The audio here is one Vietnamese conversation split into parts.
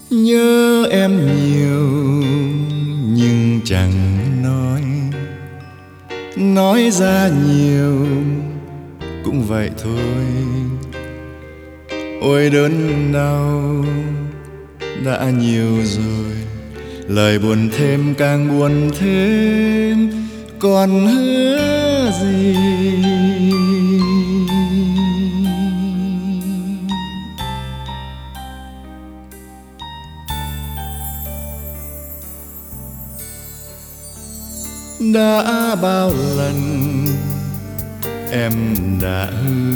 Nhớ em nhiều nhưng chẳng nói ra nhiều cũng vậy thôi. Ôi đớn đau đã nhiều rồi, lời buồn thêm càng buồn thêm, còn hứa gì. Đã bao lần em đã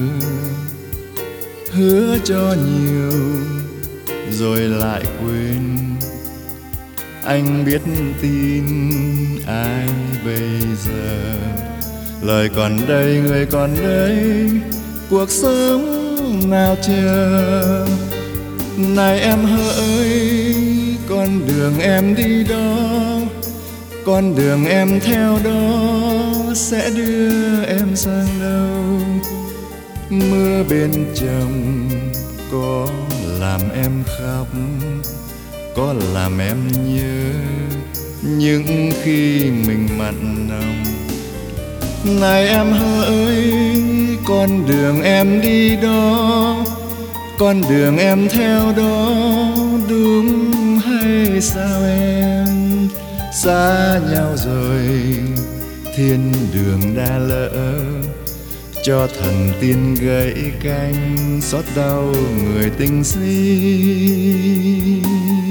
hứa cho nhiều rồi lại quên. Anh biết tin ai bây giờ, lời còn đây người còn đây, cuộc sống nào chờ. Này em hỡi, con đường em đi đó, con đường em theo đó sẽ đưa em sang đâu. Mưa bên chồng có làm em khóc, có làm em nhớ những khi mình mặn nồng. Này em hỡi, con đường em đi đó, con đường em theo đó, đúng hay sao em? Xa nhau rồi thiên đường đã lỡ, cho thần tiên gãy cánh xót đau người tình si.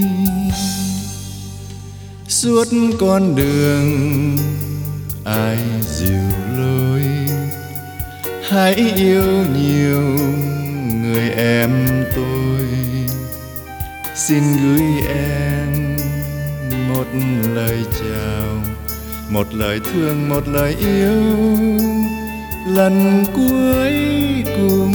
Suốt con đường ai dìu lối, hãy yêu nhiều người em tôi. Xin gửi em một lời chào, một lời thương, một lời yêu, lần cuối cùng.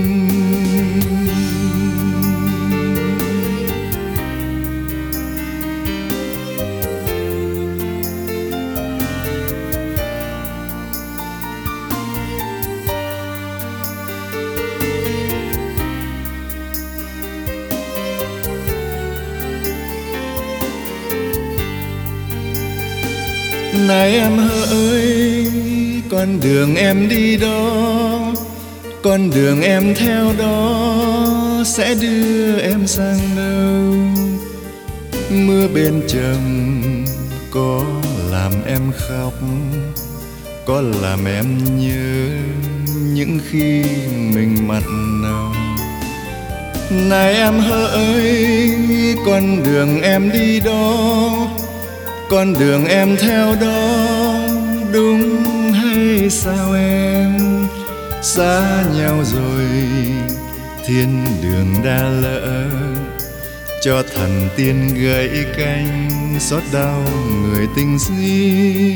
Này em hỡi, con đường em đi đó, con đường em theo đó sẽ đưa em sang đâu. Mưa bên trầm có làm em khóc, có làm em nhớ những khi mình mặn nồng. Này em hỡi, con đường em đi đó, con đường em theo đó, đúng hay sao em? Xa nhau rồi thiên đường đã lỡ, cho thần tiên gãy cánh xót đau người tình si.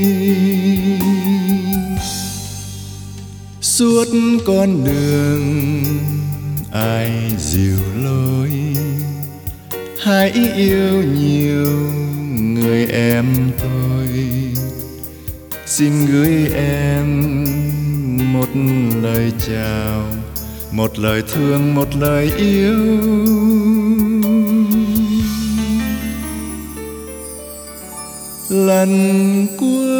Suốt con đường ai dìu lối, hãy yêu nhiều người em tôi. Xin gửi em một lời chào, một lời thương, một lời yêu, lần cuối.